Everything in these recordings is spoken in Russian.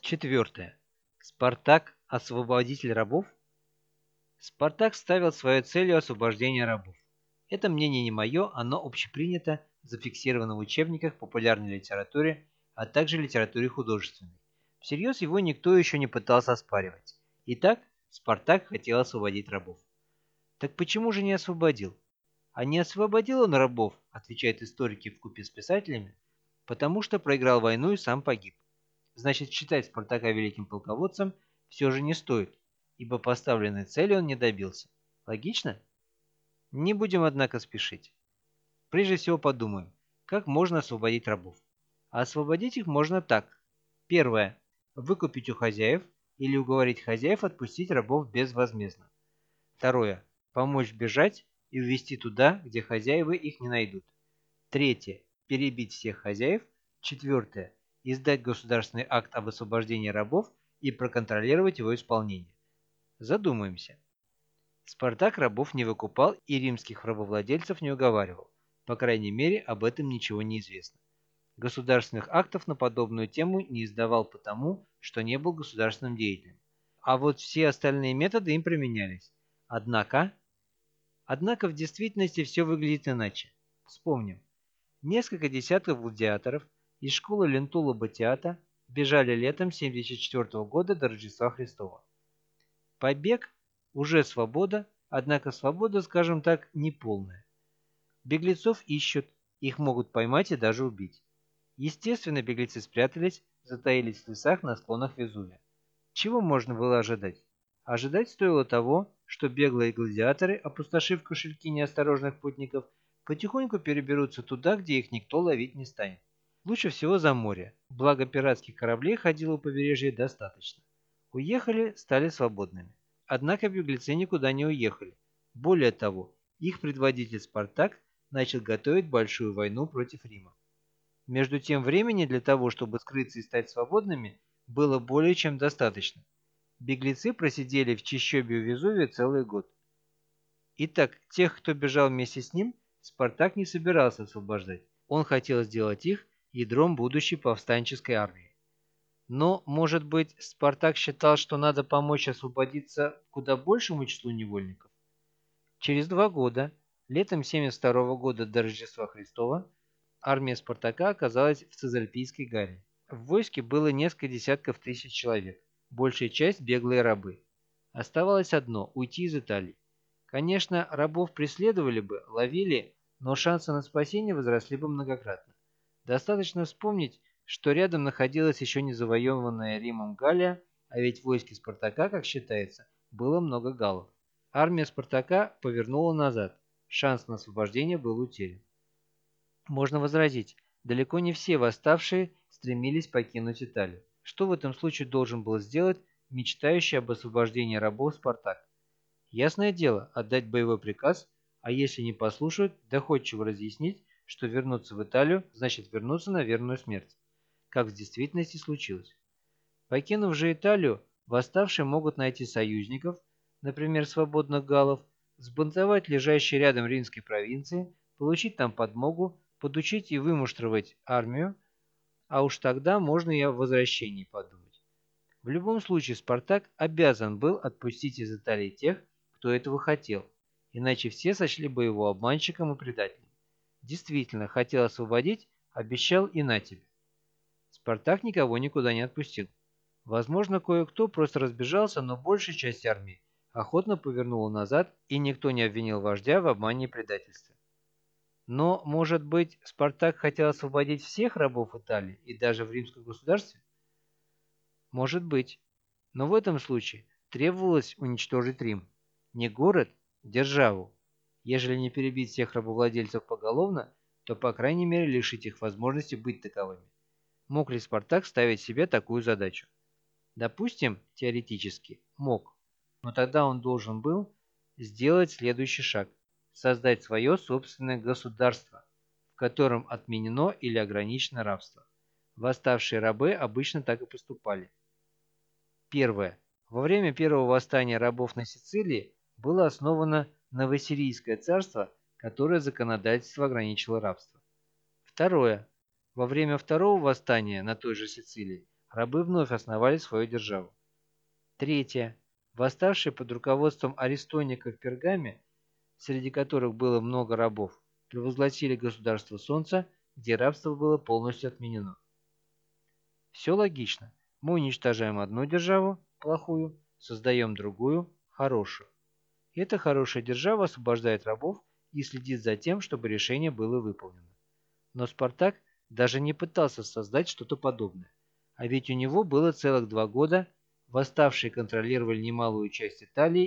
Четвертое. Спартак – освободитель рабов? Спартак ставил своей целью освобождение рабов. Это мнение не мое, оно общепринято, зафиксировано в учебниках, популярной литературе, а также литературе художественной. Всерьез его никто еще не пытался оспаривать. Итак, Спартак хотел освободить рабов. Так почему же не освободил? А не освободил он рабов, отвечают историки вкупе с писателями, потому что проиграл войну и сам погиб. Значит, считать Спартака великим полководцем все же не стоит, ибо поставленной цели он не добился. Логично? Не будем, однако, спешить. Прежде всего подумаем, как можно освободить рабов. А освободить их можно так. Первое. Выкупить у хозяев или уговорить хозяев отпустить рабов безвозмездно. Второе. Помочь бежать и увезти туда, где хозяева их не найдут. Третье. Перебить всех хозяев. Четвертое. Издать государственный акт об освобождении рабов и проконтролировать его исполнение. Задумаемся. Спартак рабов не выкупал и римских рабовладельцев не уговаривал. По крайней мере, об этом ничего не известно. Государственных актов на подобную тему не издавал потому, что не был государственным деятелем. А вот все остальные методы им применялись. Однако в действительности все выглядит иначе. Вспомним. Несколько десятков гладиаторов из школы Лентула Батиата бежали летом 74 года до Рождества Христова. Побег – уже свобода, однако свобода, скажем так, неполная. Беглецов ищут, их могут поймать и даже убить. Естественно, беглецы спрятались, затаились в лесах на склонах Везувия. Чего можно было ожидать? Ожидать стоило того, что беглые гладиаторы, опустошив кошельки неосторожных путников, потихоньку переберутся туда, где их никто ловить не станет. Лучше всего за море, благо пиратских кораблей ходило у побережья достаточно. Уехали, стали свободными. Однако беглецы никуда не уехали. Более того, их предводитель Спартак начал готовить большую войну против Рима. Между тем времени для того, чтобы скрыться и стать свободными, было более чем достаточно. Беглецы просидели в чащобе у Везувия целый год. Итак, тех, кто бежал вместе с ним, Спартак не собирался освобождать. Он хотел сделать их ядром будущей повстанческой армии. Но, может быть, Спартак считал, что надо помочь освободиться куда большему числу невольников? Через 2 года, летом 72 года до Рождества Христова, армия Спартака оказалась в Цезальпийской Галлии. В войске было несколько десятков тысяч человек, большая часть беглые рабы. Оставалось одно – уйти из Италии. Конечно, рабов преследовали бы, ловили, но шансы на спасение возросли бы многократно. Достаточно вспомнить, что рядом находилась еще не завоеванная Римом Галлия, а ведь в войске Спартака, как считается, было много галлов. Армия Спартака повернула назад, шанс на освобождение был утерян. Можно возразить, далеко не все восставшие стремились покинуть Италию. Что в этом случае должен был сделать мечтающий об освобождении рабов Спартак? Ясное дело, отдать боевой приказ, а если не послушают, доходчиво разъяснить, что вернуться в Италию значит вернуться на верную смерть, как в действительности случилось. Покинув же Италию, восставшие могут найти союзников, например, свободных галлов, сбунтовать лежащие рядом римской провинции, получить там подмогу, подучить и вымуштровать армию, а уж тогда можно и о возвращении подумать. В любом случае Спартак обязан был отпустить из Италии тех, кто этого хотел, иначе все сочли бы его обманщиком и предателем. Действительно, хотел освободить, обещал и на тебе. Спартак никого никуда не отпустил. Возможно, кое-кто просто разбежался, но большая часть армии охотно повернула назад, и никто не обвинил вождя в обмане и предательстве. Но, может быть, Спартак хотел освободить всех рабов Италии и даже в римском государстве? Может быть. Но в этом случае требовалось уничтожить Рим. Не город, державу. Ежели не перебить всех рабовладельцев поголовно, то, по крайней мере, лишить их возможности быть таковыми. Мог ли Спартак ставить себе такую задачу? Допустим, теоретически, мог. Но тогда он должен был сделать следующий шаг – создать свое собственное государство, в котором отменено или ограничено рабство. Восставшие рабы обычно так и поступали. Первое. Во время первого восстания рабов на Сицилии было основано Новосирийское царство, которое законодательство ограничило рабство. Второе. Во время второго восстания на той же Сицилии рабы вновь основали свою державу. Третье. Восставшие под руководством Аристоника в Пергаме, среди которых было много рабов, провозгласили государство Солнца, где рабство было полностью отменено. Все логично. Мы уничтожаем одну державу, плохую, создаем другую, хорошую. Эта хорошая держава освобождает рабов и следит за тем, чтобы решение было выполнено. Но Спартак даже не пытался создать что-то подобное. А ведь у него было целых 2 года, восставшие контролировали немалую часть Италии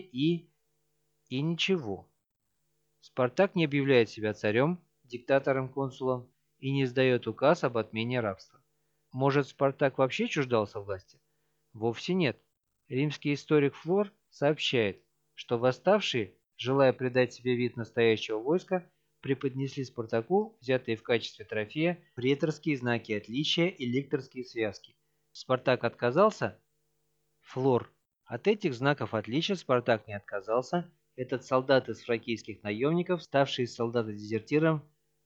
и ничего. Спартак не объявляет себя царем, диктатором, консулом и не издает указ об отмене рабства. Может, Спартак вообще чуждался власти? Вовсе нет. Римский историк Флор сообщает, что восставшие, желая придать себе вид настоящего войска, преподнесли Спартаку, взятые в качестве трофея, преторские знаки отличия и лекторские связки. Спартак отказался? Флор. От этих знаков отличия Спартак не отказался. Этот солдат из фракийских наемников, ставший из солдата-дезертиром.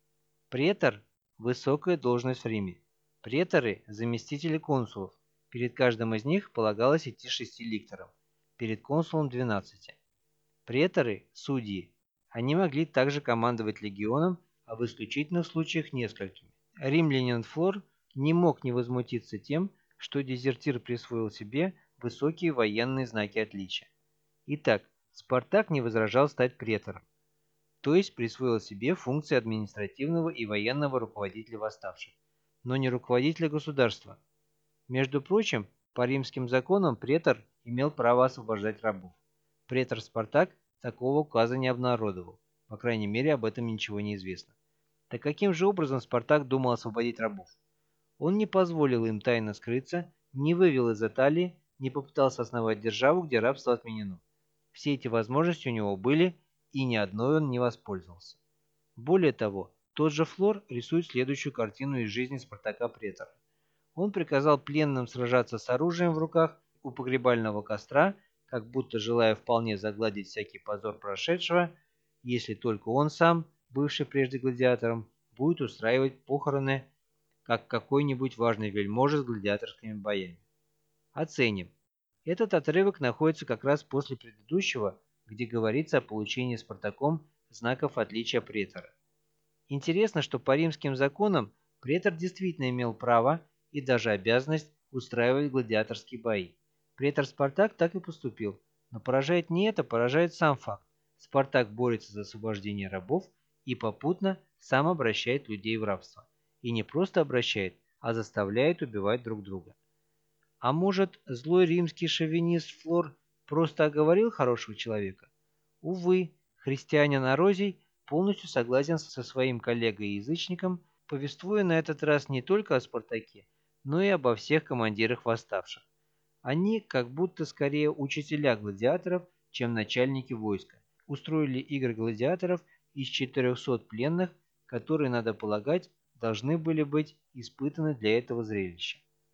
Претор – высокая должность в Риме. Преторы – заместители консулов. Перед каждым из них полагалось идти 6 ликторам, перед консулом 12. Преторы – судьи. Они могли также командовать легионом, а в исключительных случаях несколькими. Римлянин Флор не мог не возмутиться тем, что дезертир присвоил себе высокие военные знаки отличия. Итак, Спартак не возражал стать претором, то есть присвоил себе функции административного и военного руководителя восставших, но не руководителя государства. Между прочим, по римским законам претор имел право освобождать рабов. Претор Спартак такого указа не обнародовал, по крайней мере об этом ничего не известно. Так каким же образом Спартак думал освободить рабов? Он не позволил им тайно скрыться, не вывел из Италии, не попытался основать державу, где рабство отменено. Все эти возможности у него были, и ни одной он не воспользовался. Более того, тот же Флор рисует следующую картину из жизни Спартака Претора. Он приказал пленным сражаться с оружием в руках у погребального костра, как будто желая вполне загладить всякий позор прошедшего, если только он сам, бывший прежде гладиатором, будет устраивать похороны, как какой-нибудь важный вельможа с гладиаторскими боями. Оценим. Этот отрывок находится как раз после предыдущего, где говорится о получении Спартаком знаков отличия претора. Интересно, что по римским законам претор действительно имел право и даже обязанность устраивать гладиаторские бои. Претор Спартак так и поступил, но поражает не это, поражает сам факт. Спартак борется за освобождение рабов и попутно сам обращает людей в рабство. И не просто обращает, а заставляет убивать друг друга. А может, злой римский шовинист Флор просто оговорил хорошего человека? Увы, христианин Орозий полностью согласен со своим коллегой-язычником, повествуя на этот раз не только о Спартаке, но и обо всех командирах восставших. Они как будто скорее учителя гладиаторов, чем начальники войска. Устроили игры гладиаторов из 400 пленных, которые, надо полагать, должны были быть испытаны для этого зрелища.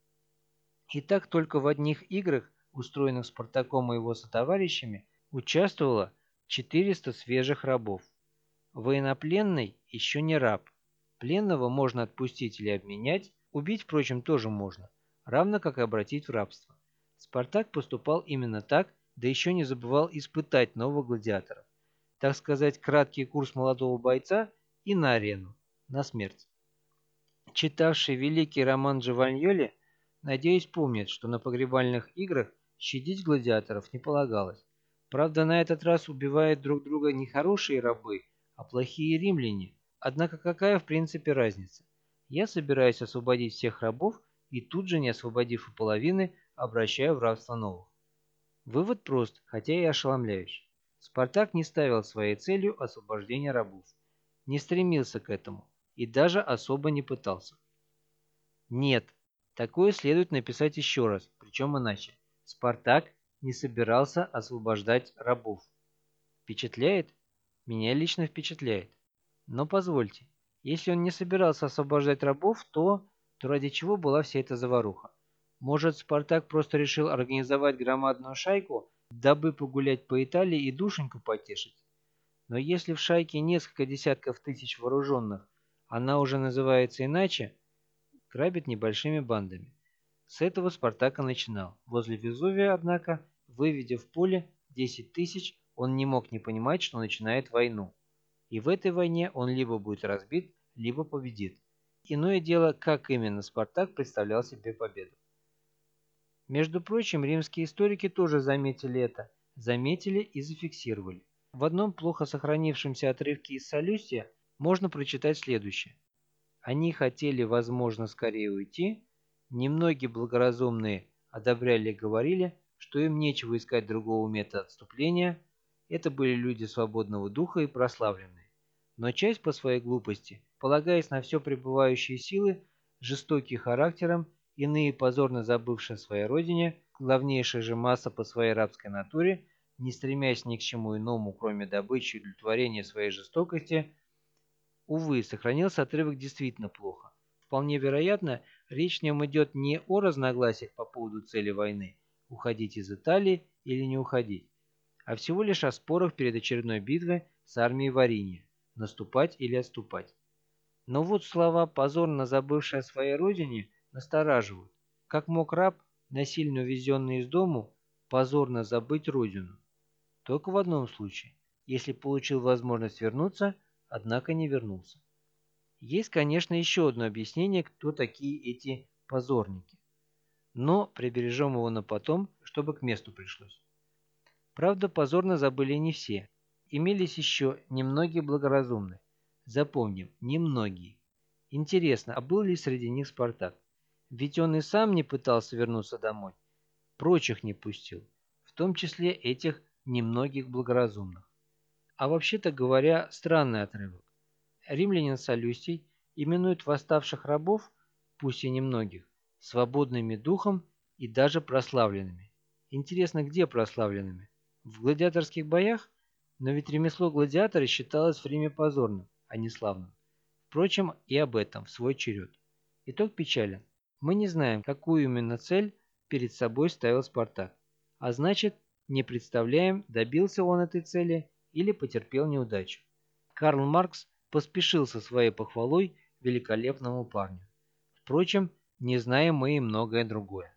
И так только в одних играх, устроенных Спартаком и его сотоварищами, участвовало 400 свежих рабов. Военнопленный еще не раб. Пленного можно отпустить или обменять, убить, впрочем, тоже можно, равно как и обратить в рабство. Спартак поступал именно так, да еще не забывал испытать новых гладиаторов. Так сказать, краткий курс молодого бойца и на арену, на смерть. Читавший великий роман Джованьоли, надеюсь, помнит, что на погребальных играх щадить гладиаторов не полагалось. Правда, на этот раз убивают друг друга не хорошие рабы, а плохие римляне. Однако какая в принципе разница? Я собираюсь освободить всех рабов и тут же, не освободив и половины, обращаю в рабство новых. Вывод прост, хотя и ошеломляющий. Спартак не ставил своей целью освобождение рабов. Не стремился к этому и даже особо не пытался. Нет, такое следует написать еще раз, причем иначе. Спартак не собирался освобождать рабов. Впечатляет? Меня лично впечатляет. Но позвольте, если он не собирался освобождать рабов, то ради чего была вся эта заваруха? Может, Спартак просто решил организовать громадную шайку, дабы погулять по Италии и душеньку потешить? Но если в шайке несколько десятков тысяч вооруженных, она уже называется иначе, грабят небольшими бандами. С этого Спартак и начинал. Возле Везувия, однако, выведя в поле 10 тысяч, он не мог не понимать, что начинает войну. И в этой войне он либо будет разбит, либо победит. Иное дело, как именно Спартак представлял себе победу. Между прочим, римские историки тоже заметили это, заметили и зафиксировали. В одном плохо сохранившемся отрывке из Салюстия можно прочитать следующее. Они хотели, возможно, скорее уйти, немногие благоразумные одобряли и говорили, что им нечего искать другого метода отступления, это были люди свободного духа и прославленные. Но часть по своей глупости, полагаясь на все пребывающие силы, жестокие характером, иные позорно забывшие о своей родине, главнейшая же масса по своей рабской натуре, не стремясь ни к чему иному, кроме добычи и удовлетворения своей жестокости. Увы, сохранился отрывок действительно плохо. Вполне вероятно, речь в нем идет не о разногласиях по поводу цели войны, уходить из Италии или не уходить, а всего лишь о спорах перед очередной битвой с армией Вариния, наступать или отступать. Но вот слова, позорно забывшие о своей родине, настораживают. Как мог раб, насильно увезенный из дому, позорно забыть родину? Только в одном случае, если получил возможность вернуться, однако не вернулся. Есть, конечно, еще одно объяснение, кто такие эти позорники. Но прибережем его на потом, чтобы к месту пришлось. Правда, позорно забыли не все. Имелись еще немногие благоразумные. Запомним, немногие. Интересно, а был ли среди них Спартак? Ведь он и сам не пытался вернуться домой. Прочих не пустил. В том числе этих немногих благоразумных. А вообще-то говоря, странный отрывок. Римлянин Салюстий именует восставших рабов, пусть и немногих, свободными духом и даже прославленными. Интересно, где прославленными? В гладиаторских боях? Но ведь ремесло гладиатора считалось в Риме позорным, а не славным. Впрочем, и об этом в свой черед. Итог печален. Мы не знаем, какую именно цель перед собой ставил Спартак. А значит, не представляем, добился он этой цели или потерпел неудачу. Карл Маркс поспешил со своей похвалой великолепному парню. Впрочем, не знаем мы и многое другое.